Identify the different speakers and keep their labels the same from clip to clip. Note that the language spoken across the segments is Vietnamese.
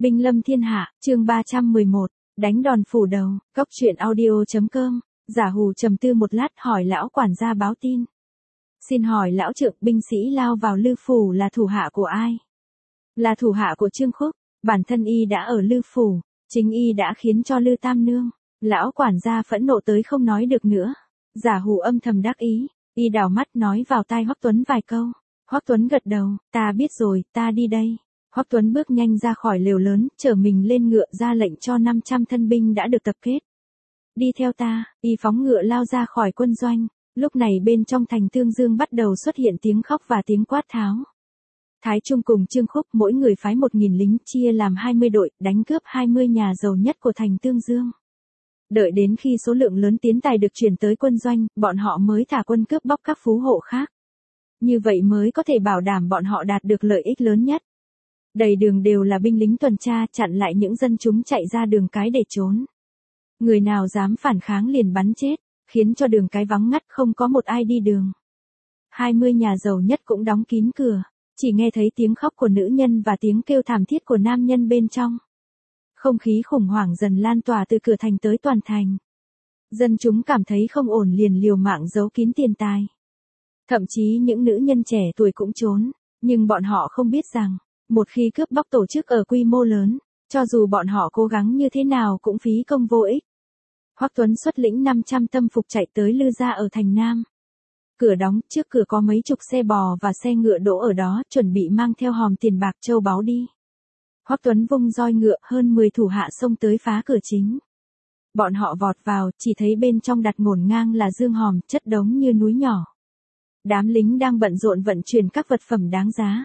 Speaker 1: Binh lâm thiên hạ, chương 311, đánh đòn phủ đầu, Cóc truyện audio.com, giả hù trầm tư một lát hỏi lão quản gia báo tin. Xin hỏi lão trượng, binh sĩ lao vào Lư Phủ là thủ hạ của ai? Là thủ hạ của Trương Khúc, bản thân y đã ở Lư Phủ, chính y đã khiến cho Lư Tam Nương. Lão quản gia phẫn nộ tới không nói được nữa. Giả hù âm thầm đắc ý, y đảo mắt nói vào tai Hoắc Tuấn vài câu. Hoắc Tuấn gật đầu, ta biết rồi, ta đi đây. Hoắc Tuấn bước nhanh ra khỏi lều lớn, chở mình lên ngựa ra lệnh cho 500 thân binh đã được tập kết. Đi theo ta, y phóng ngựa lao ra khỏi quân doanh. Lúc này bên trong thành Tương Dương bắt đầu xuất hiện tiếng khóc và tiếng quát tháo. Thái Trung cùng Trương Khúc mỗi người phái 1.000 lính chia làm 20 đội, đánh cướp 20 nhà giàu nhất của thành Tương Dương. Đợi đến khi số lượng lớn tiến tài được chuyển tới quân doanh, bọn họ mới thả quân cướp bóc các phú hộ khác. Như vậy mới có thể bảo đảm bọn họ đạt được lợi ích lớn nhất. Đầy đường đều là binh lính tuần tra chặn lại những dân chúng chạy ra đường cái để trốn. Người nào dám phản kháng liền bắn chết, khiến cho đường cái vắng ngắt không có một ai đi đường. 20 nhà giàu nhất cũng đóng kín cửa, chỉ nghe thấy tiếng khóc của nữ nhân và tiếng kêu thảm thiết của nam nhân bên trong. Không khí khủng hoảng dần lan tỏa từ cửa thành tới toàn thành. Dân chúng cảm thấy không ổn liền liều mạng giấu kín tiền tài. Thậm chí những nữ nhân trẻ tuổi cũng trốn, nhưng bọn họ không biết rằng, một khi cướp bóc tổ chức ở quy mô lớn, cho dù bọn họ cố gắng như thế nào cũng phí công vô ích. Hoắc Tuấn xuất lĩnh 500 tâm phục chạy tới Lư gia ở thành Nam. Cửa đóng, trước cửa có mấy chục xe bò và xe ngựa đỗ ở đó, chuẩn bị mang theo hòm tiền bạc châu báu đi. Hoắc Tuấn vung roi ngựa, hơn 10 thủ hạ xông tới phá cửa chính. Bọn họ vọt vào, chỉ thấy bên trong đặt ngổn ngang là dương hòm, chất đống như núi nhỏ. Đám lính đang bận rộn vận chuyển các vật phẩm đáng giá.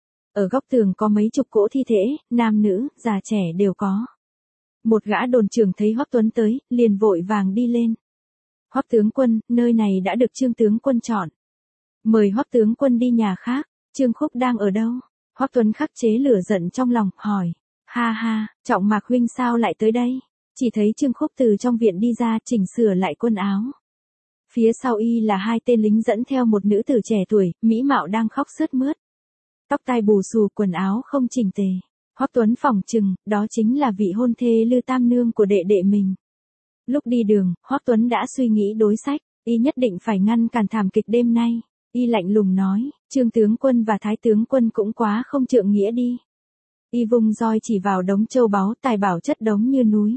Speaker 1: Ở góc tường có mấy chục cỗ thi thể, nam nữ, già trẻ đều có. Một gã đồn trưởng thấy Hoắc Tuấn tới, liền vội vàng đi lên. Hoắc tướng quân, nơi này đã được Trương tướng quân chọn. Mời Hoắc tướng quân đi nhà khác. Trương Khúc đang ở đâu? Hoắc Tuấn khắc chế lửa giận trong lòng, hỏi. Ha ha, Trọng Mạc huynh sao lại tới đây? Chỉ thấy Trương Khúc từ trong viện đi ra, chỉnh sửa lại quần áo. Phía sau y là 2 tên lính dẫn theo một nữ tử trẻ tuổi, mỹ mạo đang khóc sướt mướt. Tóc tai bù xù, quần áo không chỉnh tề. Hoắc Tuấn phỏng chừng, đó chính là vị hôn thê Lư Tam Nương của đệ đệ mình. Lúc đi đường, Hoắc Tuấn đã suy nghĩ đối sách, y nhất định phải ngăn cản thảm kịch đêm nay. Y lạnh lùng nói, Trương tướng quân và Thái tướng quân cũng quá không trượng nghĩa đi. Y vung roi chỉ vào đống châu báu tài bảo chất đống như núi.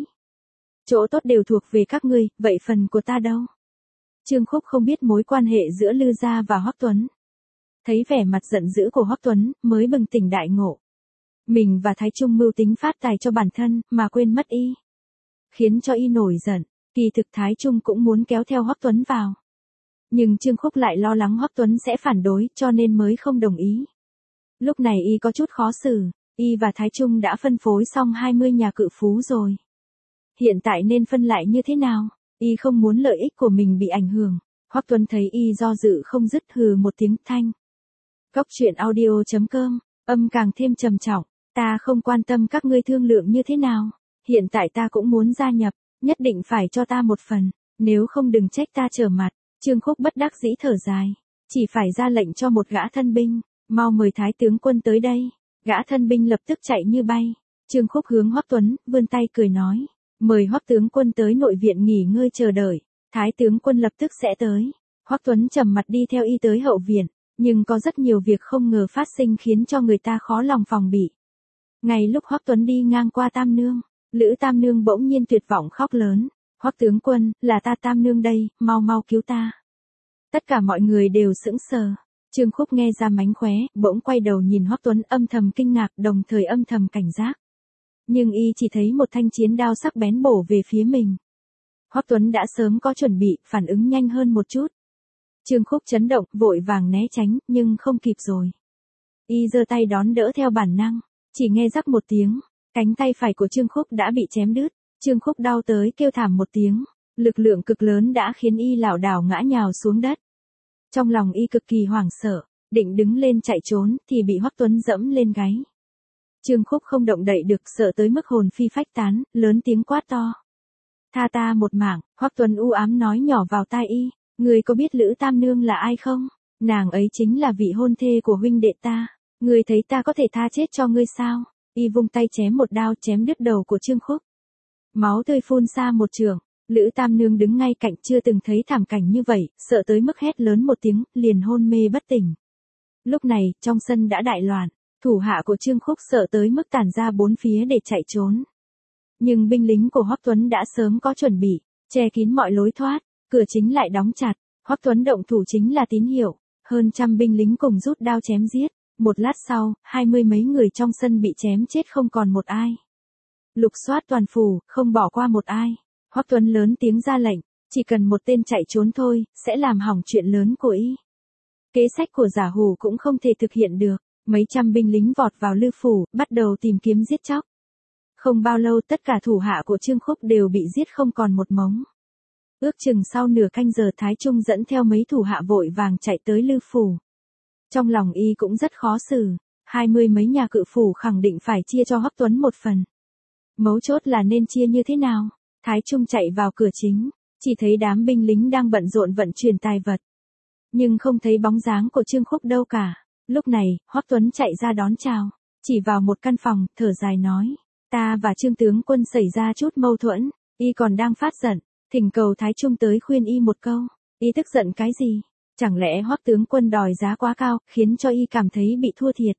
Speaker 1: Chỗ tốt đều thuộc về các ngươi, vậy phần của ta đâu? Trương Khúc không biết mối quan hệ giữa Lư gia và Hoắc Tuấn. Thấy vẻ mặt giận dữ của Hoắc Tuấn, mới bừng tỉnh đại ngộ. Mình và Thái Trung mưu tính phát tài cho bản thân, mà quên mất y. Khiến cho y nổi giận, kỳ thực Thái Trung cũng muốn kéo theo Hoắc Tuấn vào. Nhưng Trương Khúc lại lo lắng Hoắc Tuấn sẽ phản đối, cho nên mới không đồng ý. Lúc này y có chút khó xử, y và Thái Trung đã phân phối xong 20 nhà cự phú rồi. Hiện tại nên phân lại như thế nào? Y không muốn lợi ích của mình bị ảnh hưởng. Hoắc Tuấn thấy y do dự không dứt, hừ một tiếng thanh. Cóc truyện audio.com, âm càng thêm trầm trọng. Ta không quan tâm các ngươi thương lượng như thế nào. Hiện tại ta cũng muốn gia nhập, nhất định phải cho ta một phần, nếu không đừng trách ta trở mặt. Trương Khúc bất đắc dĩ thở dài, chỉ phải ra lệnh cho một gã thân binh, mau mời Thái tướng quân tới đây. Gã thân binh lập tức chạy như bay. Trương Khúc hướng Hoắc Tuấn, vươn tay cười nói, mời Hoắc tướng quân tới nội viện nghỉ ngơi chờ đợi, Thái tướng quân lập tức sẽ tới. Hoắc Tuấn trầm mặt đi theo y tới hậu viện, nhưng có rất nhiều việc không ngờ phát sinh khiến cho người ta khó lòng phòng bị. Ngay lúc Hoắc Tuấn đi ngang qua Tam Nương, Lữ Tam Nương bỗng nhiên tuyệt vọng khóc lớn. Hoắc tướng quân, là ta Tam Nương đây, mau mau cứu ta. Tất cả mọi người đều sững sờ. Trương Khúc nghe ra mánh khóe, bỗng quay đầu nhìn Hoắc Tuấn âm thầm kinh ngạc, đồng thời âm thầm cảnh giác. Nhưng y chỉ thấy một thanh chiến đao sắc bén bổ về phía mình. Hoắc Tuấn đã sớm có chuẩn bị, phản ứng nhanh hơn một chút. Trương Khúc chấn động, vội vàng né tránh, nhưng không kịp rồi. Y giơ tay đón đỡ theo bản năng, chỉ nghe rắc một tiếng, cánh tay phải của Trương Khúc đã bị chém đứt. Trương Khúc đau tới kêu thảm một tiếng, lực lượng cực lớn đã khiến y lảo đảo ngã nhào xuống đất. Trong lòng y cực kỳ hoảng sợ, định đứng lên chạy trốn thì bị Hoắc Tuấn dẫm lên gáy. Trương Khúc không động đậy được, sợ tới mức hồn phi phách tán, lớn tiếng quát to. Tha ta một mạng. Hoắc Tuấn u ám nói nhỏ vào tai y, ngươi có biết Lữ Tam Nương là ai không? Nàng ấy chính là vị hôn thê của huynh đệ ta, ngươi thấy ta có thể tha chết cho ngươi sao? y vung tay chém một đao chém đứt đầu của Trương Khúc. Máu tươi phun ra một trường, Lữ Tam Nương đứng ngay cạnh chưa từng thấy thảm cảnh như vậy, sợ tới mức hét lớn một tiếng, liền hôn mê bất tỉnh. Lúc này, trong sân đã đại loạn, thủ hạ của Trương Khúc sợ tới mức tản ra bốn phía để chạy trốn. Nhưng binh lính của Hoắc Tuấn đã sớm có chuẩn bị, che kín mọi lối thoát, cửa chính lại đóng chặt, Hoắc Tuấn động thủ chính là tín hiệu, hơn trăm binh lính cùng rút đao chém giết. Một lát sau, 20 mấy người trong sân bị chém chết không còn một ai. Lục soát toàn phủ, không bỏ qua một ai. Hoắc Tuấn lớn tiếng ra lệnh, chỉ cần một tên chạy trốn thôi, sẽ làm hỏng chuyện lớn của y. Kế sách của Giả Hủ cũng không thể thực hiện được, mấy trăm binh lính vọt vào Lư phủ, bắt đầu tìm kiếm giết chóc. Không bao lâu tất cả thủ hạ của Trương Khúc đều bị giết không còn một mống. Ước chừng sau nửa canh giờ Thái Trung dẫn theo mấy thủ hạ vội vàng chạy tới Lư phủ. Trong lòng y cũng rất khó xử, 20 mấy nhà cự phủ khẳng định phải chia cho Hoắc Tuấn một phần. Mấu chốt là nên chia như thế nào? Thái Trung chạy vào cửa chính, chỉ thấy đám binh lính đang bận rộn vận chuyển tài vật. Nhưng không thấy bóng dáng của Trương Khúc đâu cả. Lúc này, Hoắc Tuấn chạy ra đón chào, chỉ vào một căn phòng, thở dài nói, ta và Trương tướng quân xảy ra chút mâu thuẫn, y còn đang phát giận, thỉnh cầu Thái Trung tới khuyên y một câu. Y tức giận cái gì? Chẳng lẽ Hoắc tướng quân đòi giá quá cao, khiến cho y cảm thấy bị thua thiệt?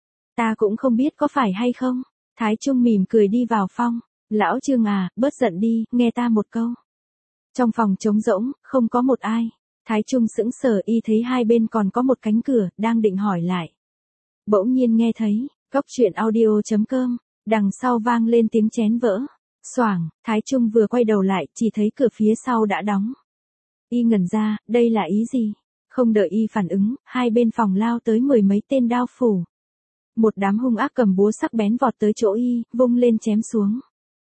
Speaker 1: Ta cũng không biết có phải hay không. Thái Trung mỉm cười đi vào phòng. Lão Trương à, bớt giận đi, nghe ta một câu. Trong phòng trống rỗng, không có một ai. Thái Trung sững sờ y thấy hai bên còn có một cánh cửa, đang định hỏi lại. Bỗng nhiên nghe thấy, Cóc Truyện Audio.com, đằng sau vang lên tiếng chén vỡ. Xoảng, Thái Trung vừa quay đầu lại, chỉ thấy cửa phía sau đã đóng. Y ngẩn ra, đây là ý gì? Không đợi y phản ứng, hai bên phòng lao tới 10 mấy tên đao phủ. Một đám hung ác cầm búa sắc bén vọt tới chỗ y, vung lên chém xuống.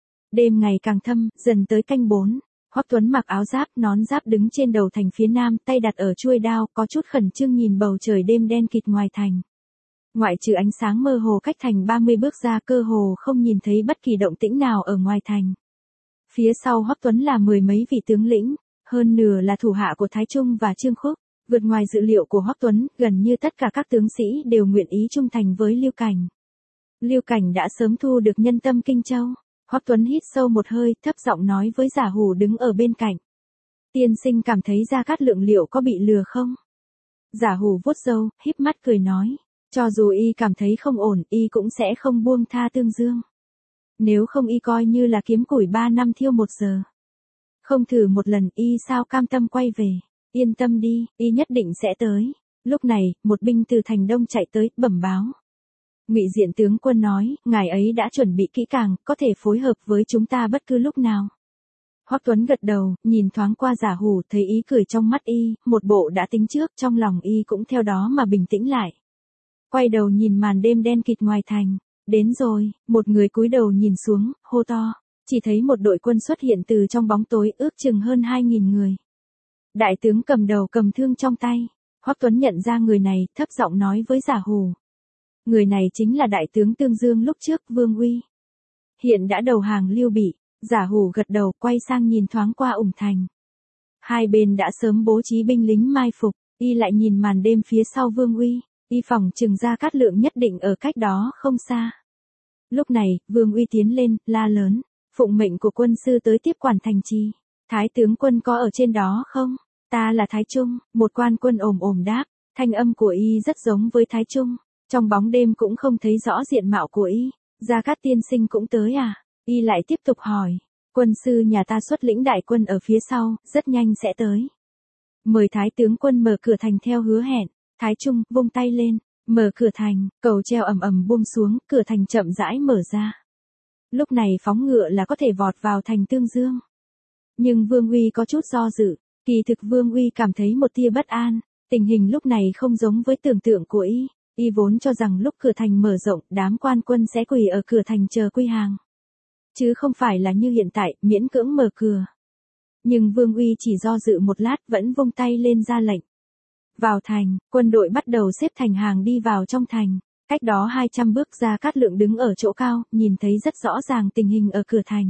Speaker 1: Đêm ngày càng thâm, dần tới canh 4. Hoắc Tuấn mặc áo giáp, nón giáp đứng trên đầu thành phía nam, tay đặt ở chuôi đao, có chút khẩn trương nhìn bầu trời đêm đen kịt ngoài thành. Ngoại trừ ánh sáng mơ hồ cách thành 30 bước ra, cơ hồ không nhìn thấy bất kỳ động tĩnh nào ở ngoài thành. Phía sau Hoắc Tuấn là 10 mấy vị tướng lĩnh, hơn nửa là thủ hạ của Thái Trung và Trương Khúc. Vượt ngoài dự liệu của Hoắc Tuấn, gần như tất cả các tướng sĩ đều nguyện ý trung thành với Lưu Cảnh. Lưu Cảnh đã sớm thu được nhân tâm Kinh Châu. Hoắc Tuấn hít sâu một hơi, thấp giọng nói với Giả Hủ đứng ở bên cạnh. Tiên sinh cảm thấy Gia Cát Lượng liệu có bị lừa không? Giả Hủ vuốt râu, híp mắt cười nói. Cho dù y cảm thấy không ổn, y cũng sẽ không buông tha Tương Dương. Nếu không y coi như là kiếm củi 3 năm thiêu 1 giờ. Không thử một lần y sao cam tâm quay về. Yên tâm đi, y nhất định sẽ tới. Lúc này, một binh từ thành đông chạy tới, bẩm báo. Ngụy Diện tướng quân nói, ngài ấy đã chuẩn bị kỹ càng, có thể phối hợp với chúng ta bất cứ lúc nào. Hoắc Tuấn gật đầu, nhìn thoáng qua Giả Hủ, thấy ý cười trong mắt y, một bộ đã tính trước, trong lòng y cũng theo đó mà bình tĩnh lại. Quay đầu nhìn màn đêm đen kịt ngoài thành. Đến rồi, một người cúi đầu nhìn xuống, hô to. Chỉ thấy một đội quân xuất hiện từ trong bóng tối, ước chừng hơn 2.000 người. Đại tướng cầm đầu cầm thương trong tay. Hoắc Tuấn nhận ra người này, thấp giọng nói với Giả Hủ. Người này chính là đại tướng Tương Dương lúc trước, Vương Uy. Hiện đã đầu hàng Lưu Bị. Giả Hủ gật đầu, quay sang nhìn thoáng qua Ủng Thành. Hai bên đã sớm bố trí binh lính mai phục, y lại nhìn màn đêm phía sau Vương Uy, y phỏng chừng Gia Cát Lượng nhất định ở cách đó không xa. Lúc này, Vương Uy tiến lên, la lớn, phụng mệnh của quân sư tới tiếp quản thành trì. Thái tướng quân có ở trên đó không? Ta là Thái Trung, một quan quân ồm ồm đáp, thanh âm của y rất giống với Thái Trung. Trong bóng đêm cũng không thấy rõ diện mạo của y. Gia Cát tiên sinh cũng tới à? Y lại tiếp tục hỏi. Quân sư nhà ta xuất lĩnh đại quân ở phía sau, rất nhanh sẽ tới. Mời Thái tướng quân mở cửa thành theo hứa hẹn. Thái Trung vung tay lên, mở cửa thành, cầu treo ầm ầm buông xuống, cửa thành chậm rãi mở ra. Lúc này phóng ngựa là có thể vọt vào thành Tương Dương. Nhưng Vương Uy có chút do dự, kỳ thực Vương Uy cảm thấy một tia bất an, tình hình lúc này không giống với tưởng tượng của y. Y vốn cho rằng lúc cửa thành mở rộng, đám quan quân sẽ quỳ ở cửa thành chờ quy hàng. Chứ không phải là như hiện tại, miễn cưỡng mở cửa. Nhưng Vương Uy chỉ do dự một lát vẫn vung tay lên ra lệnh. Vào thành, quân đội bắt đầu xếp thành hàng đi vào trong thành. Cách đó 200 bước Gia Cát Lượng đứng ở chỗ cao, nhìn thấy rất rõ ràng tình hình ở cửa thành.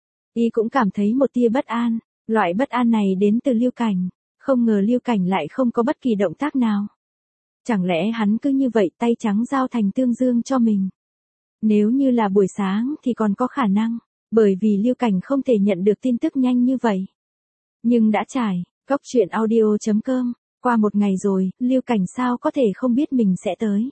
Speaker 1: Y cũng cảm thấy một tia bất an, loại bất an này đến từ Lưu Cảnh. Không ngờ Lưu Cảnh lại không có bất kỳ động tác nào. Chẳng lẽ hắn cứ như vậy tay trắng giao thành Tương Dương cho mình? Nếu như là buổi sáng thì còn có khả năng, bởi vì Lưu Cảnh không thể nhận được tin tức nhanh như vậy. Nhưng đã trải, Cốc truyện audio.com, qua một ngày rồi, Lưu Cảnh sao có thể không biết mình sẽ tới.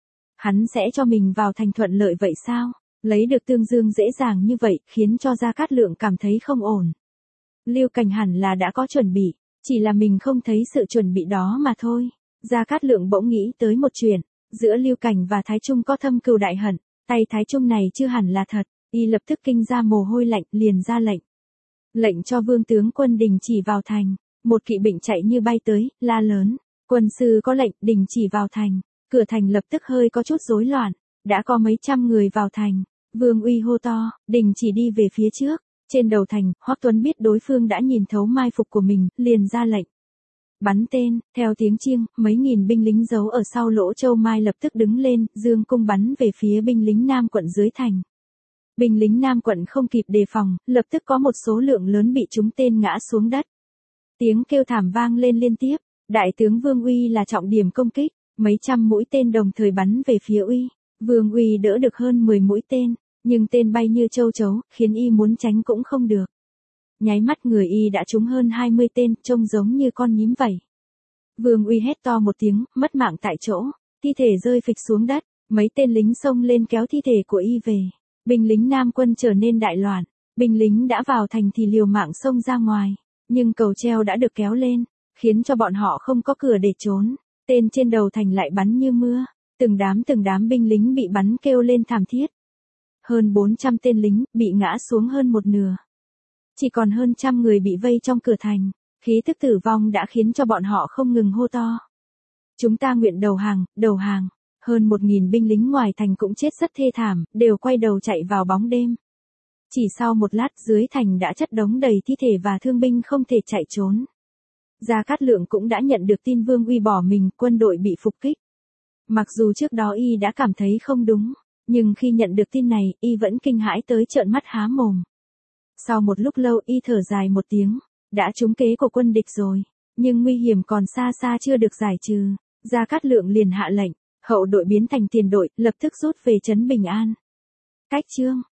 Speaker 1: Hắn sẽ cho mình vào thành thuận lợi vậy sao? Lấy được Tương Dương dễ dàng như vậy, khiến cho Gia Cát Lượng cảm thấy không ổn. Lưu Cảnh hẳn là đã có chuẩn bị, chỉ là mình không thấy sự chuẩn bị đó mà thôi. Gia Cát Lượng bỗng nghĩ tới một chuyện, giữa Lưu Cảnh và Thái Trung có thâm cừu đại hận, tay Thái Trung này chưa hẳn là thật, y lập tức kinh ra mồ hôi lạnh, liền ra lệnh. Lệnh cho vương tướng quân đình chỉ vào thành, một kỵ binh chạy như bay tới, la lớn, quân sư có lệnh đình chỉ vào thành, cửa thành lập tức hơi có chút rối loạn, đã có mấy trăm người vào thành, Vương Uy hô to, đình chỉ đi về phía trước, trên đầu thành, Hoắc Tuấn biết đối phương đã nhìn thấu mai phục của mình, liền ra lệnh. Bắn tên, theo tiếng chiêng, mấy nghìn binh lính giấu ở sau lỗ châu mai lập tức đứng lên, dương cung bắn về phía binh lính Nam quận dưới thành. Binh lính Nam quận không kịp đề phòng, lập tức có một số lượng lớn bị trúng tên ngã xuống đất. Tiếng kêu thảm vang lên liên tiếp, đại tướng Vương Uy là trọng điểm công kích, mấy trăm mũi tên đồng thời bắn về phía Uy. Vương Uy đỡ được hơn 10 mũi tên, nhưng tên bay như châu chấu, khiến y muốn tránh cũng không được. Nháy mắt người y đã trúng hơn 20 tên, trông giống như con nhím vậy. Vương Uy hét to một tiếng, mất mạng tại chỗ, thi thể rơi phịch xuống đất, mấy tên lính xông lên kéo thi thể của y về. Binh lính Nam quân trở nên đại loạn, binh lính đã vào thành thì liều mạng xông ra ngoài, nhưng cầu treo đã được kéo lên, khiến cho bọn họ không có cửa để trốn. Tên trên đầu thành lại bắn như mưa, từng đám binh lính bị bắn kêu lên thảm thiết. Hơn 400 tên lính bị ngã xuống hơn một nửa. Chỉ còn hơn 100 người bị vây trong cửa thành, khí tức tử vong đã khiến cho bọn họ không ngừng hô to. Chúng ta nguyện đầu hàng, đầu hàng. Hơn 1.000 binh lính ngoài thành cũng chết rất thê thảm, đều quay đầu chạy vào bóng đêm. Chỉ sau một lát dưới thành đã chất đống đầy thi thể và thương binh không thể chạy trốn. Gia Cát Lượng cũng đã nhận được tin Vương Uy bỏ mình, quân đội bị phục kích. Mặc dù trước đó y đã cảm thấy không đúng, nhưng khi nhận được tin này, y vẫn kinh hãi tới trợn mắt há mồm. Sau một lúc lâu y thở dài một tiếng, đã trúng kế của quân địch rồi, nhưng nguy hiểm còn xa xa chưa được giải trừ. Gia Cát Lượng liền hạ lệnh, hậu đội biến thành tiền đội, lập tức rút về trấn Bình An. Cách chương